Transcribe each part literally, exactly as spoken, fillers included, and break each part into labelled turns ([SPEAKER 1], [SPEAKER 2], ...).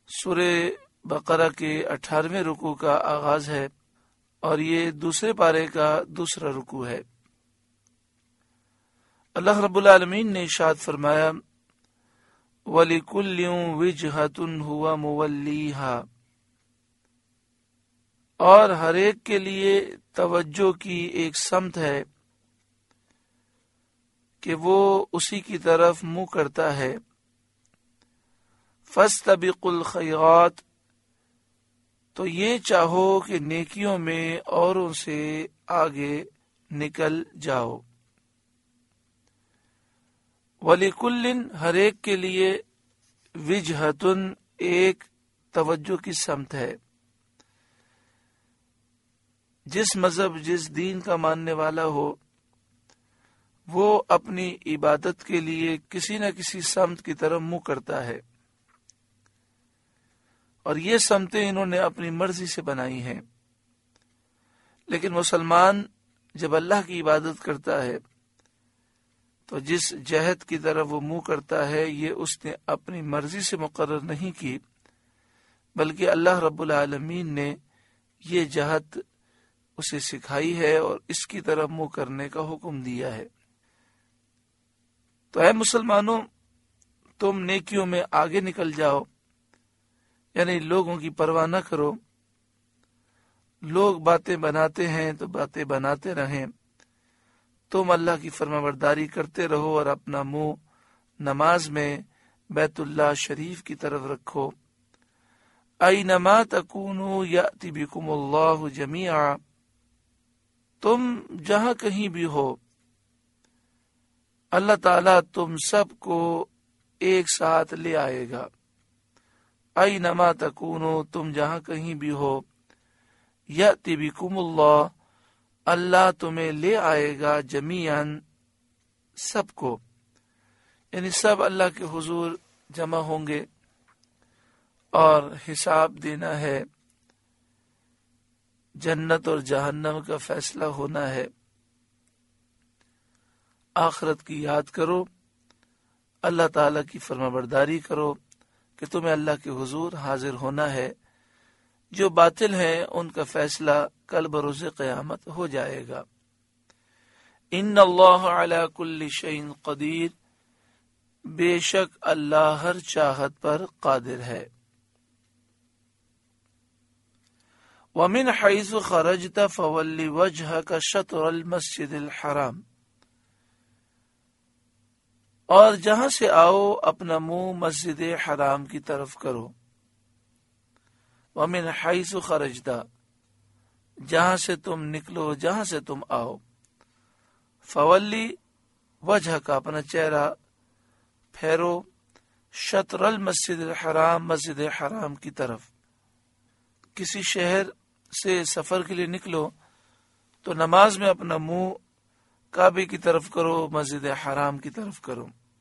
[SPEAKER 1] سورہ بقرہ کے اٹھارہویں رکوع کا آغاز ہے اور یہ دوسرے پارے کا دوسرا رکوع ہے۔ اللہ رب العالمین نے ارشاد فرمایا وَلِكُلٍّ وِجْهَةٌ هُوَ مُوَلِّيهَا، اور ہر ایک کے لیے توجہ کی ایک سمت ہے کہ وہ اسی کی طرف منہ کرتا ہے۔ فَاسْتَبِقُوا الْخَيْرَاتِ، تو یہ چاہو کہ نیکیوں میں اوروں سے آگے نکل جاؤ۔ وَلِكُلٍّ، ہر ایک کے لیے، وجہتن، ایک توجہ کی سمت ہے۔ جس مذہب جس دین کا ماننے والا ہو وہ اپنی عبادت کے لیے کسی نہ کسی سمت کی طرف منہ کرتا ہے، اور یہ سمتیں انہوں نے اپنی مرضی سے بنائی ہیں۔ لیکن مسلمان جب اللہ کی عبادت کرتا ہے تو جس جہت کی طرف وہ منہ کرتا ہے یہ اس نے اپنی مرضی سے مقرر نہیں کی، بلکہ اللہ رب العالمین نے یہ جہت اسے سکھائی ہے اور اس کی طرف منہ کرنے کا حکم دیا ہے۔ تو اے مسلمانوں، تم نیکیوں میں آگے نکل جاؤ، یعنی لوگوں کی پرواہ نہ کرو۔ لوگ باتیں بناتے ہیں تو باتیں بناتے رہیں، تم اللہ کی فرمانبرداری کرتے رہو اور اپنا منہ نماز میں بیت اللہ شریف کی طرف رکھو۔ اینما تکونوا یأتی بکم اللہ جمیعا، تم جہاں کہیں بھی ہو اللہ تعالیٰ تم سب کو ایک ساتھ لے آئے گا۔ اینما تکونو، تم جہاں کہیں بھی ہو، یأتی بکم اللہ، اللہ تمہیں لے آئے گا، جمیعاً، سب کو، یعنی سب اللہ کے حضور جمع ہوں گے اور حساب دینا ہے، جنت اور جہنم کا فیصلہ ہونا ہے۔ آخرت کی یاد کرو، اللہ تعالیٰ کی فرمانبرداری کرو کہ تمہیں اللہ کے حضور حاضر ہونا ہے۔ جو باطل ہیں ان کا فیصلہ کل بروز قیامت ہو جائے گا۔ ان اللہ علی کل شیء قدیر، بے شک اللہ ہر چاہت پر قادر ہے۔ وَمِنْ حَيْثُ خَرَجْتَ فَوَلِّ وَجْهَكَ شَطْرَ الْمَسْجِدِ الْحَرَامِ، اور جہاں سے آؤ اپنا منہ مسجد حرام کی طرف کرو۔ وَمِنْ حَيْثُ خَرَجْتَ، جہاں سے تم نکلو، جہاں سے تم آؤ۔ فَوَلِّ وَجْهَكَ، اپنا چہرہ پھیرو، شطر المسجد الحرام، مسجد حرام کی طرف۔ کسی شہر سے سفر کے لیے نکلو تو نماز میں اپنا منہ کعبے کی طرف کرو، مسجد حرام کی طرف کرو۔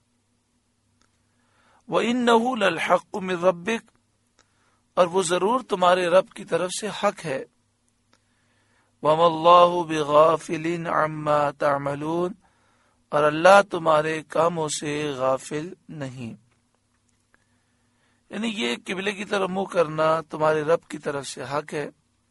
[SPEAKER 1] وَإِنَّهُ لَلْحَقُّ مِنْ رَبِّكَ، اور وہ ضرور تمہارے رب کی طرف سے حق ہے۔ وَمَا اللَّهُ بِغَافِلٍ عَمَّا تَعْمَلُونَ، اور اللہ تمہارے کاموں سے غافل نہیں۔ یعنی یہ قبلے کی طرف منہ کرنا تمہارے رب کی طرف سے حق ہے،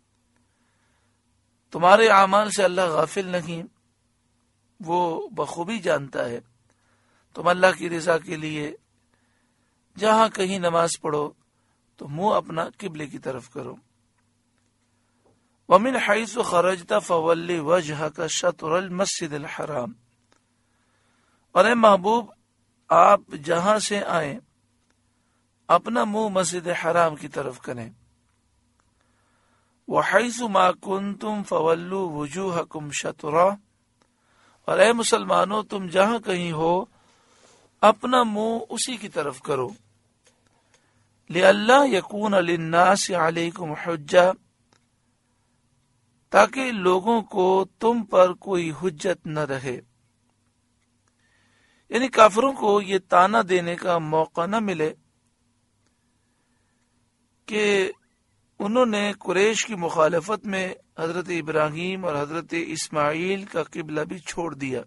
[SPEAKER 1] تمہارے اعمال سے اللہ غافل نہیں، وہ بخوبی جانتا ہے۔ تم اللہ کی رضا کے لیے جہاں کہیں نماز پڑھو تو منہ اپنا قبلے کی طرف کرو۔ وَمِنْ حَيْثُ خَرَجْتَ فَوَلِّ وَجْهَكَ شَطْرَ الْمَسْجِدِ الْحَرَامِ، اور اے محبوب آپ جہاں سے آئیں اپنا منہ مسجد حرام کی طرف کریں۔ وَحَيْثُ مَا كُنْتُمْ فَوَلُّوا وُجُوهَكُمْ شَطْرَهُ، اور اے مسلمانوں تم جہاں کہیں ہو اپنا منہ اسی کی طرف کرو۔ لِأَلَّا يَكُونَ لِلنَّاسِ عَلَيْكُمْ حُجَّةٌ، تاکہ لوگوں کو تم پر کوئی حجت نہ رہے، یعنی کافروں کو یہ تانا دینے کا موقع نہ ملے کہ انہوں نے قریش کی مخالفت میں حضرت ابراہیم اور حضرت اسماعیل کا قبلہ بھی چھوڑ دیا،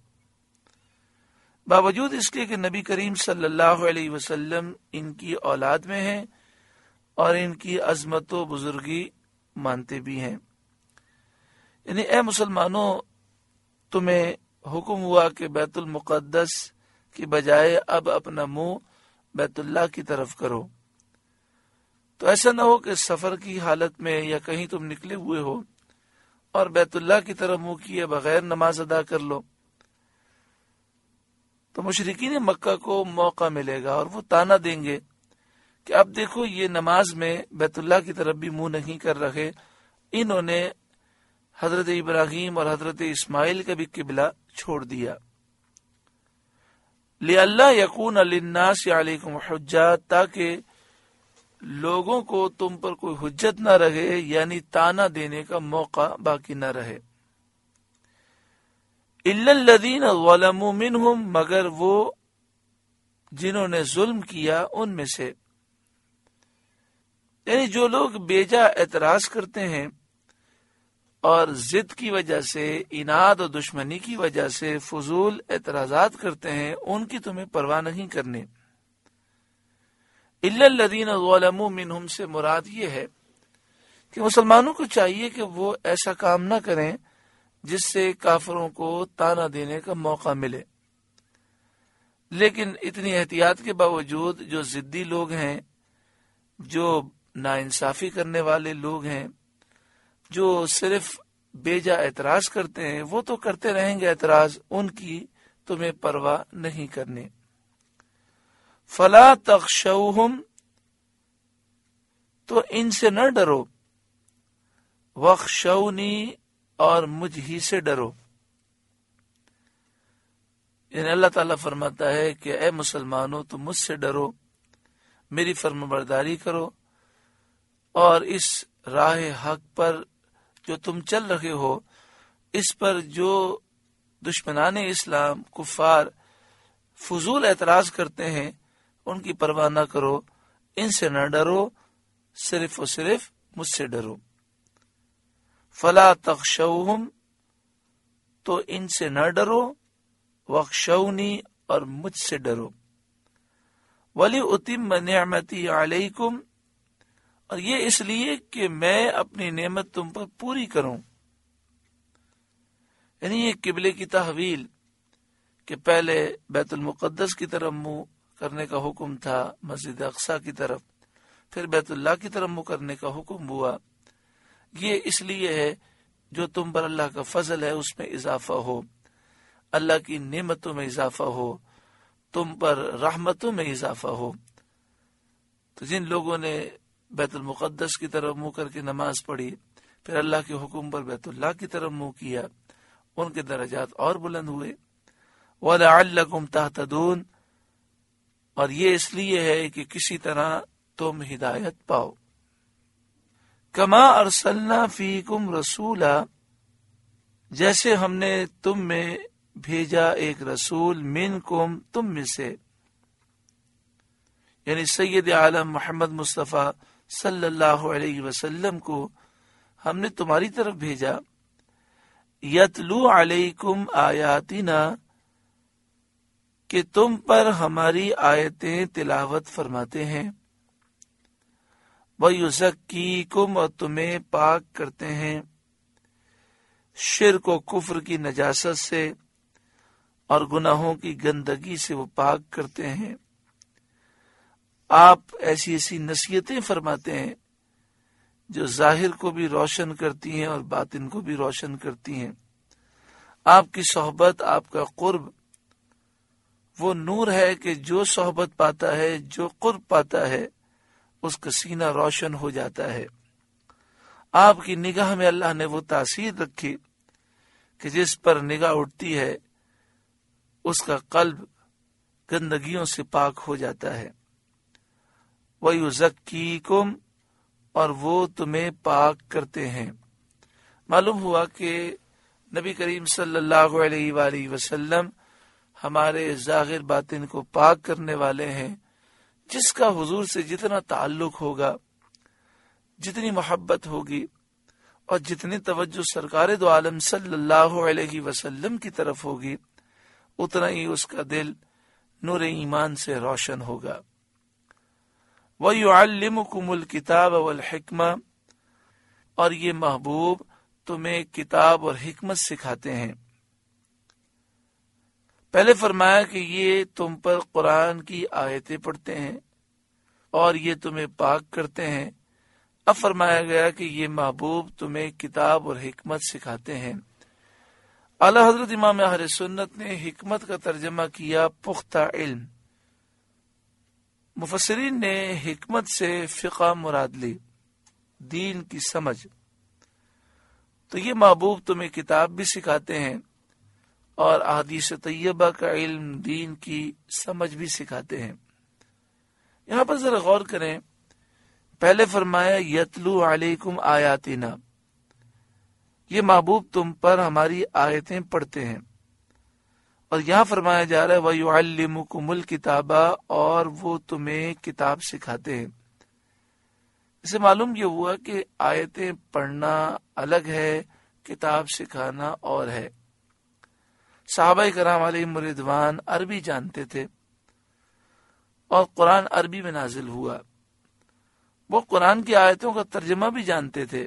[SPEAKER 1] باوجود اس کے کہ نبی کریم صلی اللہ علیہ وسلم ان کی اولاد میں ہیں اور ان کی عظمت و بزرگی مانتے بھی ہیں۔ یعنی اے مسلمانوں، تمہیں حکم ہوا کہ بیت المقدس کی بجائے اب اپنا منہ بیت اللہ کی طرف کرو، تو ایسا نہ ہو کہ سفر کی حالت میں یا کہیں تم نکلے ہوئے ہو اور بیت اللہ کی طرف منہ کیے بغیر نماز ادا کر لو، تو مشرکین مکہ کو موقع ملے گا اور وہ تانا دیں گے کہ اب دیکھو یہ نماز میں بیت اللہ کی طرف بھی منہ نہیں کر رہے، انہوں نے حضرت ابراہیم اور حضرت اسماعیل کا بھی قبلہ چھوڑ دیا۔ لِأَلَّا يَكُونَ لِلنَّاسِ عَلَيْكُمْ حُجَّةٌ، تاکہ لوگوں کو تم پر کوئی حجت نہ رہے، یعنی تانا دینے کا موقع باقی نہ رہے۔ إِلَّا الَّذِينَ ظَلَمُوا مِنْهُمْ، مگر وہ جنہوں نے ظلم کیا ان میں سے، یعنی جو لوگ بیجا اعتراض کرتے ہیں اور ضد کی وجہ سے، اناد اور دشمنی کی وجہ سے فضول اعتراضات کرتے ہیں، ان کی تمہیں پرواہ نہیں کرنی۔ الا الذین ظلموا منہم سے مراد یہ ہے کہ مسلمانوں کو چاہیے کہ وہ ایسا کام نہ کریں جس سے کافروں کو تانا دینے کا موقع ملے، لیکن اتنی احتیاط کے باوجود جو ضدی لوگ ہیں، جو ناانصافی کرنے والے لوگ ہیں، جو صرف بیجا اعتراض کرتے ہیں، وہ تو کرتے رہیں گے اعتراض، ان کی تمہیں پرواہ نہیں کرنی۔ فلا تخشوہم، تو ان سے نہ ڈرو، وخشونی، اور مجھ ہی سے ڈرو۔ یعنی اللہ تعالیٰ فرماتا ہے کہ اے مسلمانوں تم مجھ سے ڈرو، میری فرمانبرداری کرو، اور اس راہ حق پر جو تم چل رہے ہو، اس پر جو دشمنان اسلام کفار فضول اعتراض کرتے ہیں ان کی پرواہ نہ کرو، ان سے نہ ڈرو، صرف و صرف مجھ سے ڈرو۔ فلا تخشوہم، تو ان سے نہ ڈرو، وخشونی، اور مجھ سے ڈرو۔ ولی اتم نعمتی علیکم، اور یہ اس لیے کہ میں اپنی نعمت تم پر پوری کروں۔ یعنی یہ قبلے کی تحویل، کہ پہلے بیت المقدس کی طرف منہ کرنے کا حکم تھا، مسجد اقصی کی طرف، پھر بیت اللہ کی طرف منہ کرنے کا حکم ہوا، یہ اس لیے ہے جو تم پر اللہ کا فضل ہے اس میں اضافہ ہو، اللہ کی نعمتوں میں اضافہ ہو، تم پر رحمتوں میں اضافہ ہو۔ تو جن لوگوں نے بیت المقدس کی طرف منہ کر کے نماز پڑھی، پھر اللہ کے حکم پر بیت اللہ کی طرف منہ کیا، ان کے درجات اور بلند ہوئے۔ وَلَعَلَّكُمْ تَهْتَدُونَ، اور یہ اس لیے ہے کہ کسی طرح تم ہدایت پاؤ۔ کما ارسلنا فیکم رسولا، جیسے ہم نے تم میں بھیجا ایک رسول، منکم، تم میں سے، یعنی سید عالم محمد مصطفیٰ صلی اللہ علیہ وسلم کو ہم نے تمہاری طرف بھیجا، یتلو علیکم آیاتنا، کہ تم پر ہماری آیتیں تلاوت فرماتے ہیں، وَيُزَكِّيكُمْ، اور تمہیں پاک کرتے ہیں شرک و کفر کی نجاست سے اور گناہوں کی گندگی سے وہ پاک کرتے ہیں۔ آپ ایسی ایسی نصیحتیں فرماتے ہیں جو ظاہر کو بھی روشن کرتی ہیں اور باطن کو بھی روشن کرتی ہیں۔ آپ کی صحبت، آپ کا قرب وہ نور ہے کہ جو صحبت پاتا ہے، جو قرب پاتا ہے، اس کا سینہ روشن ہو جاتا ہے۔ آپ کی نگاہ میں اللہ نے وہ تاثیر رکھی کہ جس پر نگاہ اٹھتی ہے اس کا قلب گندگیوں سے پاک ہو جاتا ہے۔ وَيُزَكِّيكُمْ، اور وہ تمہیں پاک کرتے ہیں۔ معلوم ہوا کہ نبی کریم صلی اللہ علیہ وآلہ وسلم ہمارے ظاہر باطن کو پاک کرنے والے ہیں۔ جس کا حضور سے جتنا تعلق ہوگا، جتنی محبت ہوگی، اور جتنی توجہ سرکار دو عالم صلی اللہ علیہ وسلم کی طرف ہوگی، اتنا ہی اس کا دل نور ایمان سے روشن ہوگا۔ وَيُعَلِّمُكُمُ الْكِتَابَ وَالْحِکْمَةَ، اور یہ محبوب تمہیں کتاب اور حکمت سکھاتے ہیں۔ پہلے فرمایا کہ یہ تم پر قرآن کی آیتیں پڑھتے ہیں اور یہ تمہیں پاک کرتے ہیں۔ اب فرمایا گیا کہ یہ محبوب تمہیں کتاب اور حکمت سکھاتے ہیں۔ اعلی حضرت امام اہل سنت نے حکمت کا ترجمہ کیا پختہ علم۔ مفسرین نے حکمت سے فقہ مراد لی، دین کی سمجھ۔ تو یہ محبوب تمہیں کتاب بھی سکھاتے ہیں اور احادیث طیبہ کا علم، دین کی سمجھ بھی سکھاتے ہیں۔ یہاں پر ذرا غور کریں، پہلے فرمایا یتلو علیکم آیاتنا، یہ محبوب تم پر ہماری آیتیں پڑھتے ہیں، اور یہاں فرمایا جا رہا ہے وَيُعَلِّمُكُمُ الْكِتَابَ، اور وہ تمہیں کتاب سکھاتے ہیں۔ اسے معلوم یہ ہوا کہ آیتیں پڑھنا الگ ہے، کتاب سکھانا اور ہے۔ صحابہ کرام علیہم رضوان عربی جانتے تھے اور قرآن عربی میں نازل ہوا، وہ قرآن کی آیتوں کا ترجمہ بھی جانتے تھے،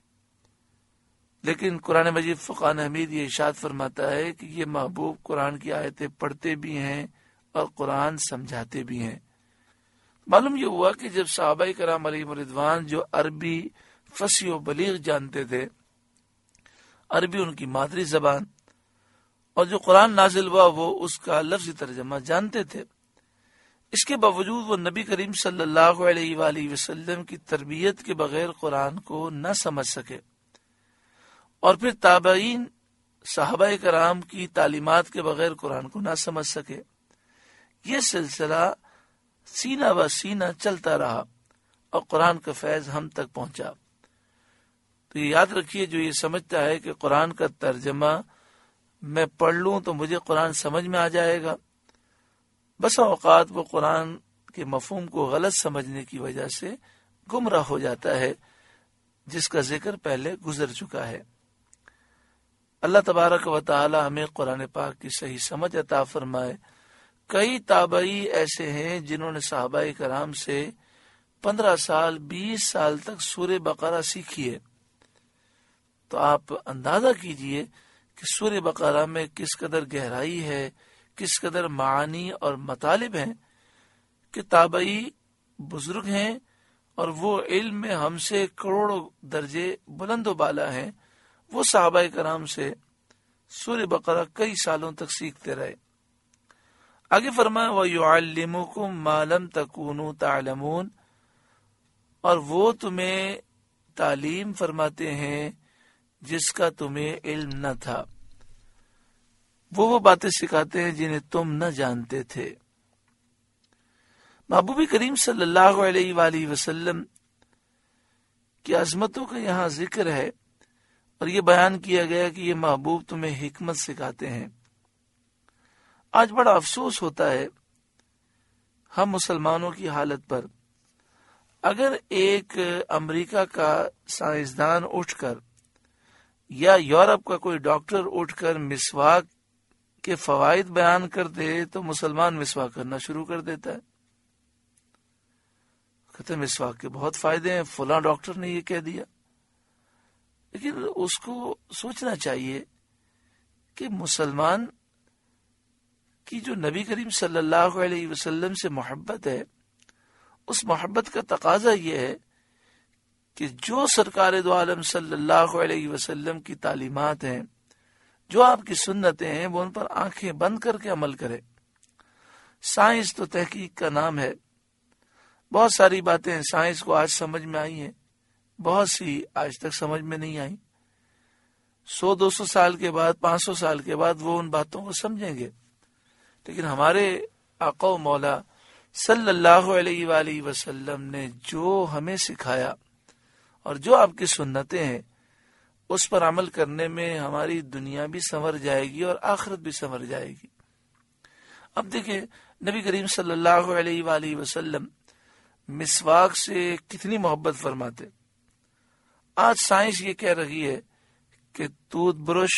[SPEAKER 1] لیکن قرآن مجید فقان حمید یہ ارشاد فرماتا ہے کہ یہ محبوب قرآن کی آیتیں پڑھتے بھی ہیں اور قرآن سمجھاتے بھی ہیں۔ معلوم یہ ہوا کہ جب صحابہ کرام علیہم رضوان جو عربی فصیح و بلیغ جانتے تھے، عربی ان کی مادری زبان، اور جو قرآن نازل ہوا وہ اس کا لفظی ترجمہ جانتے تھے، اس کے باوجود وہ نبی کریم صلی اللہ علیہ وآلہ وسلم کی تربیت کے بغیر قرآن کو نہ سمجھ سکے، اور پھر تابعین صحابہ کرام کی تعلیمات کے بغیر قرآن کو نہ سمجھ سکے۔ یہ سلسلہ سینہ بہ سینہ چلتا رہا اور قرآن کا فیض ہم تک پہنچا۔ تو یہ یاد رکھیے، جو یہ سمجھتا ہے کہ قرآن کا ترجمہ میں پڑھ لوں تو مجھے قرآن سمجھ میں آ جائے گا، بسا اوقات وہ قرآن کے مفہوم کو غلط سمجھنے کی وجہ سے گمراہ ہو جاتا ہے، جس کا ذکر پہلے گزر چکا ہے۔ اللہ تبارک و تعالی ہمیں قرآن پاک کی صحیح سمجھ عطا فرمائے۔ کئی تابعی ایسے ہیں جنہوں نے صحابہ کرام سے پندرہ سال بیس سال تک سورہ بقرہ سیکھی ہے، تو آپ اندازہ کیجئے کہ سورہ بقرہ میں کس قدر گہرائی ہے، کس قدر معانی اور مطالب ہیں، کہ تابعی بزرگ ہیں اور وہ علم میں ہم سے کروڑوں درجے بلند و بالا ہیں، وہ صحابہ کرام سے سورہ بقرہ کئی سالوں تک سیکھتے رہے۔ آگے فرمایا وَيُعَلِّمُكُم مَّا لَمْ تَكُونُوا تَعْلَمُونَ، اور وہ تمہیں تعلیم فرماتے ہیں جس کا تمہیں علم نہ تھا، وہ وہ باتیں سکھاتے ہیں جنہیں تم نہ جانتے تھے۔ محبوب کریم صلی اللہ علیہ وآلہ وسلم کی عظمتوں کا یہاں ذکر ہے، اور یہ بیان کیا گیا کہ یہ محبوب تمہیں حکمت سکھاتے ہیں۔ آج بڑا افسوس ہوتا ہے ہم مسلمانوں کی حالت پر۔ اگر ایک امریکہ کا سائنسدان اٹھ کر یا یورپ کا کوئی ڈاکٹر اٹھ کر مسواک کے فوائد بیان کر دے تو مسلمان مسواک کرنا شروع کر دیتا ہے، کہتے ہیں مسواک کے بہت فائدے ہیں، فلاں ڈاکٹر نے یہ کہہ دیا۔ لیکن اس کو سوچنا چاہیے کہ مسلمان کی جو نبی کریم صلی اللہ علیہ وسلم سے محبت ہے، اس محبت کا تقاضا یہ ہے کہ جو سرکار دو عالم صلی اللہ علیہ وسلم کی تعلیمات ہیں، جو آپ کی سنتیں ہیں، وہ ان پر آنکھیں بند کر کے عمل کرے۔ سائنس تو تحقیق کا نام ہے، بہت ساری باتیں سائنس کو آج سمجھ میں آئی ہیں، بہت سی آج تک سمجھ میں نہیں آئی۔ سو دو سو سال کے بعد، پانچ سو سال کے بعد وہ ان باتوں کو سمجھیں گے، لیکن ہمارے آقا و مولا صلی اللہ علیہ وآلہ وسلم نے جو ہمیں سکھایا اور جو آپ کی سنتیں ہیں، اس پر عمل کرنے میں ہماری دنیا بھی سنور جائے گی اور آخرت بھی سنور جائے گی۔ اب دیکھیں نبی کریم صلی اللہ علیہ وآلہ وسلم مسواک سے کتنی محبت فرماتے۔ آج سائنس یہ کہہ رہی ہے کہ ٹوتھ برش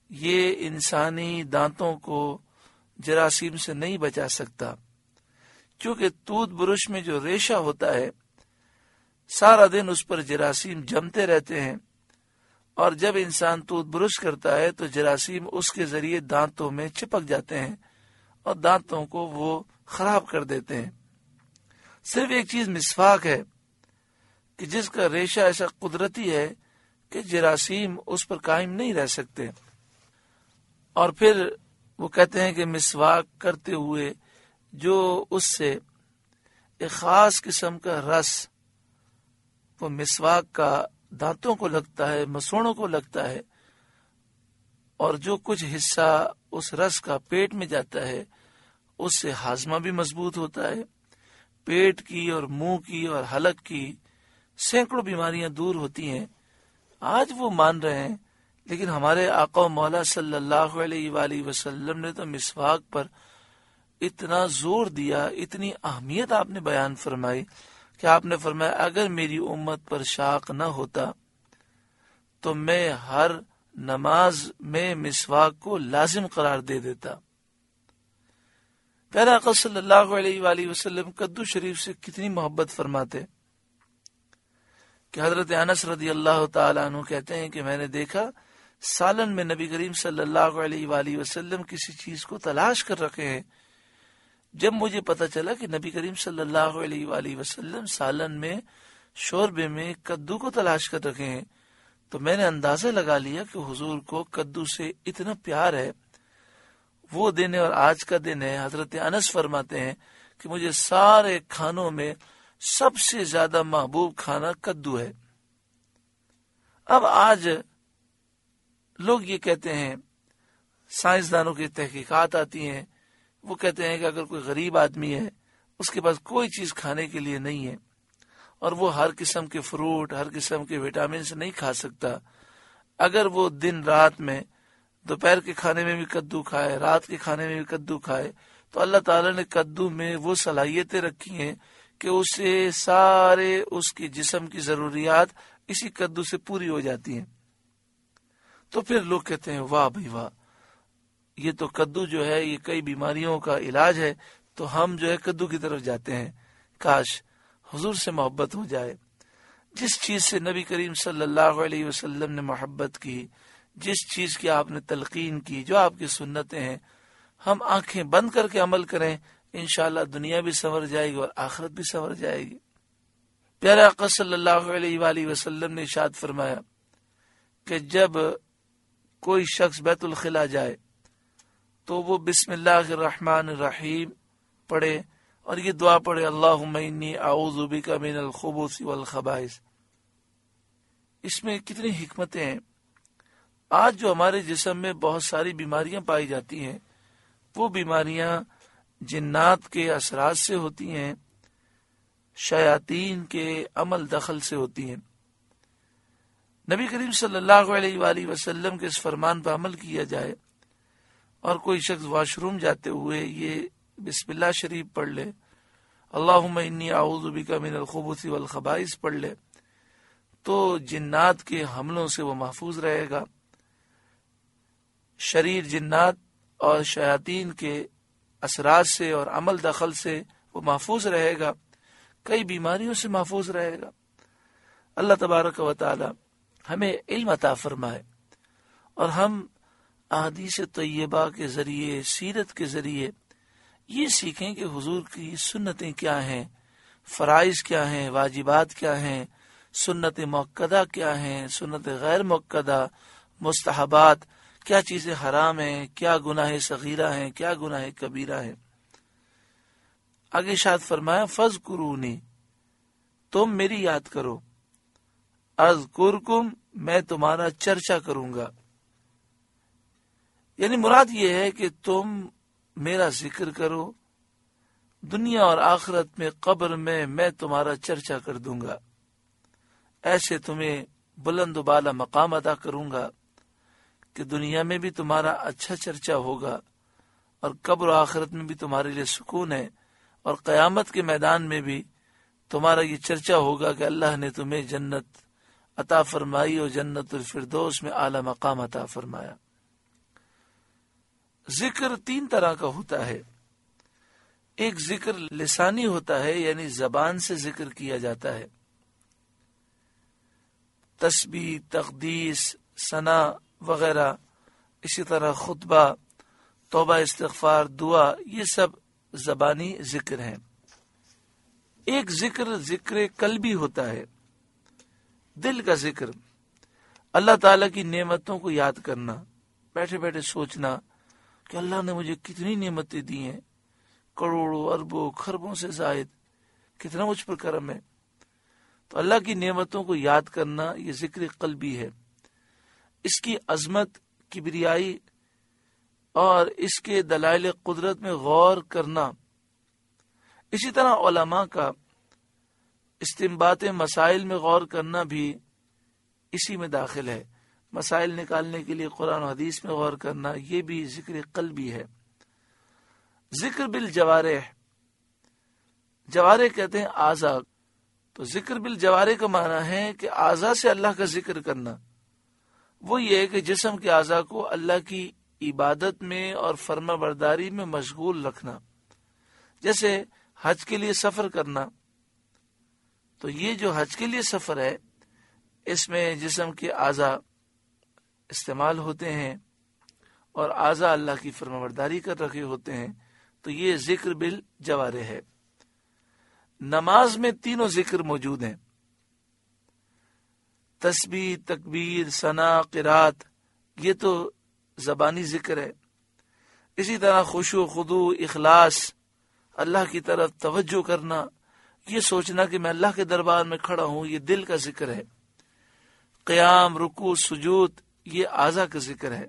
[SPEAKER 1] یہ انسانی دانتوں کو جراثیم سے نہیں بچا سکتا، چونکہ توت برش میں جو ریشہ ہوتا ہے سارا دن اس پر جراثیم جمتے رہتے ہیں، اور جب انسان توت برش کرتا ہے تو جراثیم اس کے ذریعے دانتوں میں چپک جاتے ہیں اور دانتوں کو وہ خراب کر دیتے ہیں۔ صرف ایک چیز مسواک ہے کہ جس کا ریشہ ایسا قدرتی ہے کہ جراثیم اس پر قائم نہیں رہ سکتے۔ اور پھر وہ کہتے ہیں کہ مسواک کرتے ہوئے جو اس سے ایک خاص قسم کا رس وہ مسواک کا دانتوں کو لگتا ہے، مسوڑوں کو لگتا ہے، اور جو کچھ حصہ اس رس کا پیٹ میں جاتا ہے اس سے ہاضمہ بھی مضبوط ہوتا ہے، پیٹ کی اور منہ کی اور حلق کی سینکڑوں بیماریاں دور ہوتی ہیں۔ آج وہ مان رہے ہیں، لیکن ہمارے آقا و مولا صلی اللہ علیہ وآلہ وسلم نے تو مسواک پر اتنا زور دیا، اتنی اہمیت آپ نے بیان فرمائی کہ آپ نے فرمایا اگر میری امت پر شاق نہ ہوتا تو میں ہر نماز میں مسواک کو لازم قرار دے دیتا۔ پیارے آقا صلی اللہ علیہ وآلہ وسلم کدو شریف سے کتنی محبت فرماتے کہ حضرت انس رضی اللہ تعالیٰ عنہ کہتے ہیں کہ میں نے دیکھا سالن میں نبی کریم صلی اللہ علیہ وآلہ وسلم کسی چیز کو تلاش کر رکھے ہیں۔ جب مجھے پتا چلا کہ نبی کریم صلی اللہ علیہ وآلہ وسلم سالن میں شوربے میں کدو کو تلاش کر رکھے ہیں تو میں نے اندازہ لگا لیا کہ حضور کو کدو سے اتنا پیار ہے۔ وہ دن ہے اور آج کا دن ہے، حضرت انس فرماتے ہیں کہ مجھے سارے کھانوں میں سب سے زیادہ محبوب کھانا کدو ہے۔ اب آج لوگ یہ کہتے ہیں، سائنسدانوں کی تحقیقات آتی ہیں، وہ کہتے ہیں کہ اگر کوئی غریب آدمی ہے اس کے پاس کوئی چیز کھانے کے لیے نہیں ہے اور وہ ہر قسم کے فروٹ، ہر قسم کے وٹامنس نہیں کھا سکتا، اگر وہ دن رات میں دوپہر کے کھانے میں بھی کدو کھائے، رات کے کھانے میں بھی کدو کھائے، تو اللہ تعالیٰ نے کدو میں وہ صلاحیتیں رکھی ہیں کہ اسے سارے اس کی جسم کی ضروریات اسی کدو سے پوری ہو جاتی ہیں۔ تو پھر لوگ کہتے ہیں واہ بھائی واہ، یہ تو کدو جو ہے یہ کئی بیماریوں کا علاج ہے، تو ہم جو ہے کدو کی طرف جاتے ہیں۔ کاش حضور سے محبت ہو جائے۔ جس چیز سے نبی کریم صلی اللہ علیہ وسلم نے محبت کی، جس چیز کی آپ نے تلقین کی، جو آپ کی سنتیں ہیں، ہم آنکھیں بند کر کے عمل کریں، انشاءاللہ دنیا بھی سنور جائے گی اور آخرت بھی سنور جائے گی۔ پیارے آقا صلی اللہ علیہ وآلہ وسلم نے ارشاد فرمایا کہ جب کوئی شخص بیت الخلا جائے تو وہ بسم اللہ الرحمن الرحیم پڑھے اور یہ دعا پڑھے، اللہم انی اعوذ بک من الخبث والخبائث۔ اس میں کتنی حکمتیں ہیں۔ آج جو ہمارے جسم میں بہت ساری بیماریاں پائی جاتی ہیں وہ بیماریاں جنات کے اثرات سے ہوتی ہیں، شیاطین کے عمل دخل سے ہوتی ہیں۔ نبی کریم صلی اللہ علیہ وآلہ وسلم کے اس فرمان پر عمل کیا جائے اور کوئی شخص واش روم جاتے ہوئے یہ بسم اللہ شریف پڑھ لے، اللہم انی اعوذ بک من الخبث والخبائث پڑھ لے، تو جنات کے حملوں سے وہ محفوظ رہے گا، شریر جنات اور شیاطین کے اثرات سے اور عمل دخل سے وہ محفوظ رہے گا، کئی بیماریوں سے محفوظ رہے گا۔ اللہ تبارک و تعالی ہمیں علم عطا فرمائے اور ہم احادیث طیبہ کے ذریعے، سیرت کے ذریعے یہ سیکھیں کہ حضور کی سنتیں کیا ہیں، فرائض کیا ہیں، واجبات کیا ہیں، سنت مؤکدہ کیا ہیں، سنت غیر مؤکدہ، مستحبات، کیا چیزیں حرام ہیں، کیا گناہ صغیرہ ہیں، کیا گناہ کبیرہ ہیں۔ آگے ارشاد فرمایا فَاذْكُرُونِی، تم میری یاد کرو، اذکرکم، میں تمہارا چرچا کروں گا۔ یعنی مراد یہ ہے کہ تم میرا ذکر کرو، دنیا اور آخرت میں، قبر میں میں تمہارا چرچا کر دوں گا، ایسے تمہیں بلند و بالا مقام ادا کروں گا کہ دنیا میں بھی تمہارا اچھا چرچا ہوگا اور قبر و آخرت میں بھی تمہارے لیے سکون ہے، اور قیامت کے میدان میں بھی تمہارا یہ چرچا ہوگا کہ اللہ نے تمہیں جنت عطا فرمائی اور جنت الفردوس میں اعلی مقام عطا فرمایا۔ ذکر تین طرح کا ہوتا ہے۔ ایک ذکر لسانی ہوتا ہے، یعنی زبان سے ذکر کیا جاتا ہے، تسبیح، تقدیس، ثنا وغیرہ، اسی طرح خطبہ، توبہ، استغفار، دعا، یہ سب زبانی ذکر ہیں۔ ایک ذکر ذکر قلبی ہوتا ہے، دل کا ذکر، اللہ تعالیٰ کی نعمتوں کو یاد کرنا، بیٹھے بیٹھے سوچنا کہ اللہ نے مجھے کتنی نعمتیں دی ہیں، کروڑوں اربوں خربوں سے زائد، کتنا مجھ پر کرم ہے۔ تو اللہ کی نعمتوں کو یاد کرنا یہ ذکر قلبی ہے، اس کی عظمت، کبریائی اور اس کے دلائل قدرت میں غور کرنا۔ اسی طرح علماء کا استنباط مسائل میں غور کرنا بھی اسی میں داخل ہے، مسائل نکالنے کے لیے قرآن و حدیث میں غور کرنا، یہ بھی ذکر قلبی ہے۔ ذکر بالجوارح، جوارح کہتے ہیں اعضاء، تو ذکر بالجوارح کا معنی ہے کہ اعضاء سے اللہ کا ذکر کرنا، وہ یہ ہے کہ جسم کے اعضاء کو اللہ کی عبادت میں اور فرما برداری میں مشغول رکھنا۔ جیسے حج کے لیے سفر کرنا، تو یہ جو حج کے لیے سفر ہے اس میں جسم کے اعضاء استعمال ہوتے ہیں اور اعضاء اللہ کی فرما برداری کر رکھے ہوتے ہیں، تو یہ ذکر بالجوارح ہے۔ نماز میں تینوں ذکر موجود ہیں، تسبیح، تکبیر، ثنا، قرات، یہ تو زبانی ذکر ہے۔ اسی طرح خشوع و خضوع، اخلاص، اللہ کی طرف توجہ کرنا، یہ سوچنا کہ میں اللہ کے دربار میں کھڑا ہوں، یہ دل کا ذکر ہے۔ قیام، رکوع، سجود، یہ اعضاء کا ذکر ہے۔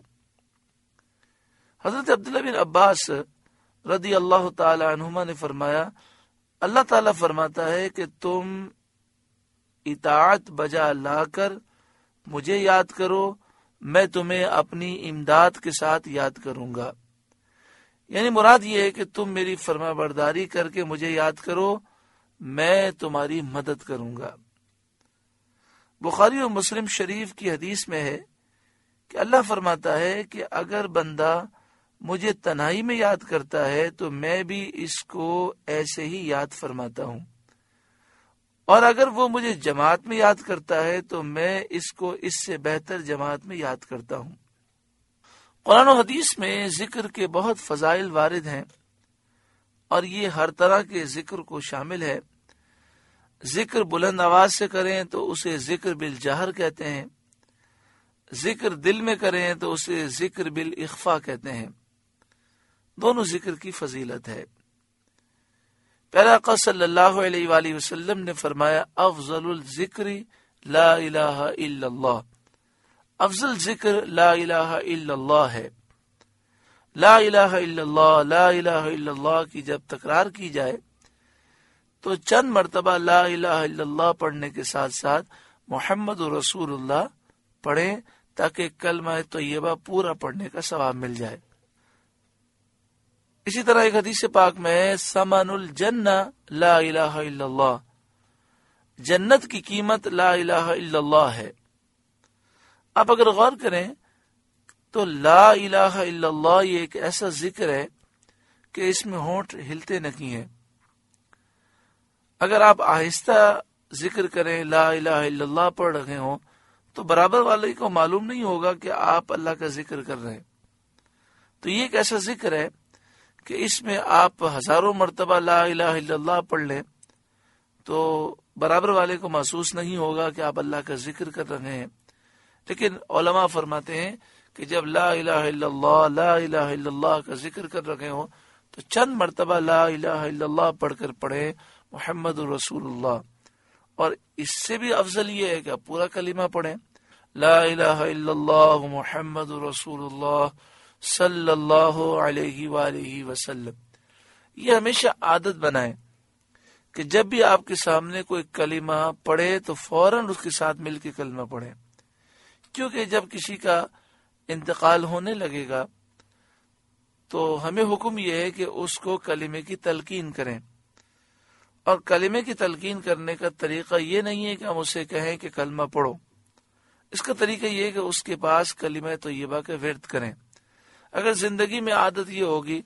[SPEAKER 1] حضرت عبداللہ بن عباس رضی اللہ تعالی عنہما نے فرمایا، اللہ تعالیٰ فرماتا ہے کہ تم اطاعت بجا لا کر مجھے یاد کرو، میں تمہیں اپنی امداد کے ساتھ یاد کروں گا۔ یعنی مراد یہ ہے کہ تم میری فرما برداری کر کے مجھے یاد کرو، میں تمہاری مدد کروں گا۔ بخاری و مسلم شریف کی حدیث میں ہے کہ اللہ فرماتا ہے کہ اگر بندہ مجھے تنہائی میں یاد کرتا ہے تو میں بھی اس کو ایسے ہی یاد فرماتا ہوں، اور اگر وہ مجھے جماعت میں یاد کرتا ہے تو میں اس کو اس سے بہتر جماعت میں یاد کرتا ہوں۔ قرآن و حدیث میں ذکر کے بہت فضائل وارد ہیں اور یہ ہر طرح کے ذکر کو شامل ہے۔ ذکر بلند آواز سے کریں تو اسے ذکر بالجہر کہتے ہیں، ذکر دل میں کریں تو اسے ذکر بالاخفاء کہتے ہیں۔ دونوں ذکر کی فضیلت ہے۔ پیارے آقا صلی اللہ علیہ وآلہ وسلم نے فرمایا، افضل الذکر لا الہ الا اللہ، افضل ذکر لا الہ الا اللہ ہے۔ لا الہ الا اللہ، لا الہ الا اللہ کی جب تکرار کی جائے تو چند مرتبہ لا الہ الا اللہ پڑھنے کے ساتھ ساتھ محمد رسول اللہ پڑھیں تاکہ کلمہ طیبہ پورا پڑھنے کا ثواب مل جائے۔ اسی طرح ایک حدیث پاک میں ہے، ثمن الجنہ لا الہ الا اللہ، جنت کی قیمت لا الہ الا اللہ ہے۔ آپ اگر غور کریں تو لا الہ الا اللہ یہ ایک ایسا ذکر ہے کہ اس میں ہونٹ ہلتے نہیں ہیں۔ اگر آپ آہستہ ذکر کریں، لا الہ الا اللہ پڑھ رہے ہوں تو برابر والے کو معلوم نہیں ہوگا کہ آپ اللہ کا ذکر کر رہے ہیں۔ تو یہ ایک ایسا ذکر ہے کہ اس میں آپ ہزاروں مرتبہ لا الہ الا اللہ پڑھ لیں تو برابر والے کو محسوس نہیں ہوگا کہ آپ اللہ کا ذکر کر رہے ہیں۔ لیکن علماء فرماتے ہیں کہ جب لا الہ الا اللہ، لا الہ الا اللہ کا ذکر کر رہے ہوں تو چند مرتبہ لا الہ الا اللہ پڑھ کر پڑھیں محمد رسول اللہ، اور اس سے بھی افضل یہ ہے کہ آپ پورا کلمہ پڑھیں، لا الہ الا اللہ محمد رسول اللہ صلی اللہ علیہ وآلہ وسلم۔ یہ ہمیشہ عادت بنائیں کہ جب بھی آپ کے سامنے کوئی کلمہ پڑھے تو فوراً اس کے ساتھ مل کے کلمہ پڑھیں، کیونکہ جب کسی کا انتقال ہونے لگے گا تو ہمیں حکم یہ ہے کہ اس کو کلمے کی تلقین کریں، اور کلمے کی تلقین کرنے کا طریقہ یہ نہیں ہے کہ ہم اسے کہیں کہ کلمہ پڑھو، اس کا طریقہ یہ ہے کہ اس کے پاس کلمہ طیبہ کا ورد کریں۔ اگر زندگی میں عادت یہ ہوگی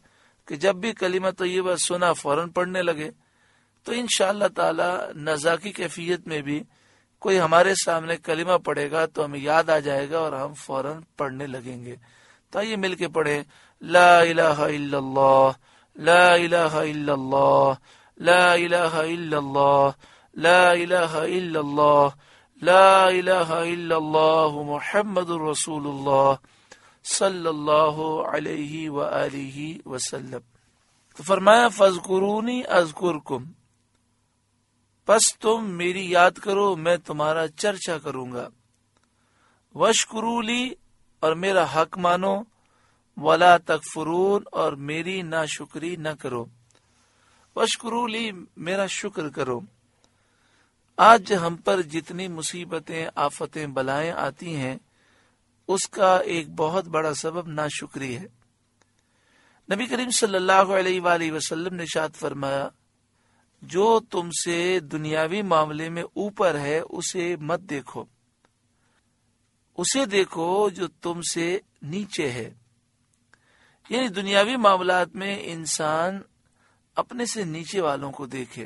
[SPEAKER 1] کہ جب بھی کلمہ طیبہ سنا فوراً پڑھنے لگے، تو انشاءاللہ تعالی نزا کی کیفیت میں بھی کوئی ہمارے سامنے کلمہ پڑھے گا تو ہمیں یاد آ جائے گا اور ہم فوراً پڑھنے لگیں گے۔ تو آئیے مل کے پڑھیں، لا الہ الا اللہ، لا الہ الا اللہ، لا الہ الا اللہ، لا الہ الا اللہ، لا الہ الا اللہ محمد رسول اللہ صلی اللہ علیہ وآلہ وسلم۔ تو فرمایا فاذکرونی اذکرکم، پس تم میری یاد کرو میں تمہارا چرچا کروں گا، واشکروا لی اور میرا حق مانو، ولا تکفرون اور میری ناشکری نہ کرو، واشکروا لی میرا شکر کرو۔ آج ہم پر جتنی مصیبتیں، آفتیں، بلائیں آتی ہیں اس کا ایک بہت بڑا سبب ناشکری ہے۔ نبی کریم صلی اللہ علیہ وآلہ وسلم نے ارشاد فرمایا، جو تم سے دنیاوی معاملے میں اوپر ہے اسے مت دیکھو، اسے دیکھو جو تم سے نیچے ہے۔ یعنی دنیاوی معاملات میں انسان اپنے سے نیچے والوں کو دیکھے،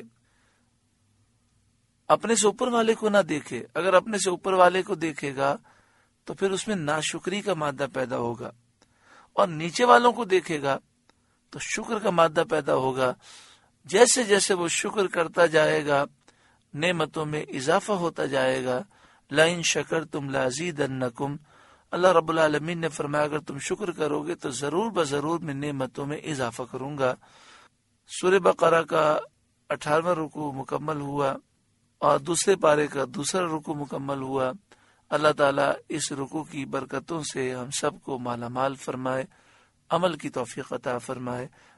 [SPEAKER 1] اپنے سے اوپر والے کو نہ دیکھے۔ اگر اپنے سے اوپر والے کو دیکھے گا تو پھر اس میں ناشکری کا مادہ پیدا ہوگا، اور نیچے والوں کو دیکھے گا تو شکر کا مادہ پیدا ہوگا۔ جیسے جیسے وہ شکر کرتا جائے گا نعمتوں میں اضافہ ہوتا جائے گا۔ لئن شکرتم لازیدنکم، اللہ رب العالمین نے فرمایا اگر تم شکر کرو گے تو ضرور بضرور میں نعمتوں میں اضافہ کروں گا۔ سورہ بقرہ کا اٹھارہواں رکوع مکمل ہوا اور دوسرے پارے کا دوسرا رکوع مکمل ہوا۔ اللہ تعالیٰ اس رکوع کی برکتوں سے ہم سب کو مالا مال فرمائے، عمل کی توفیق عطا فرمائے۔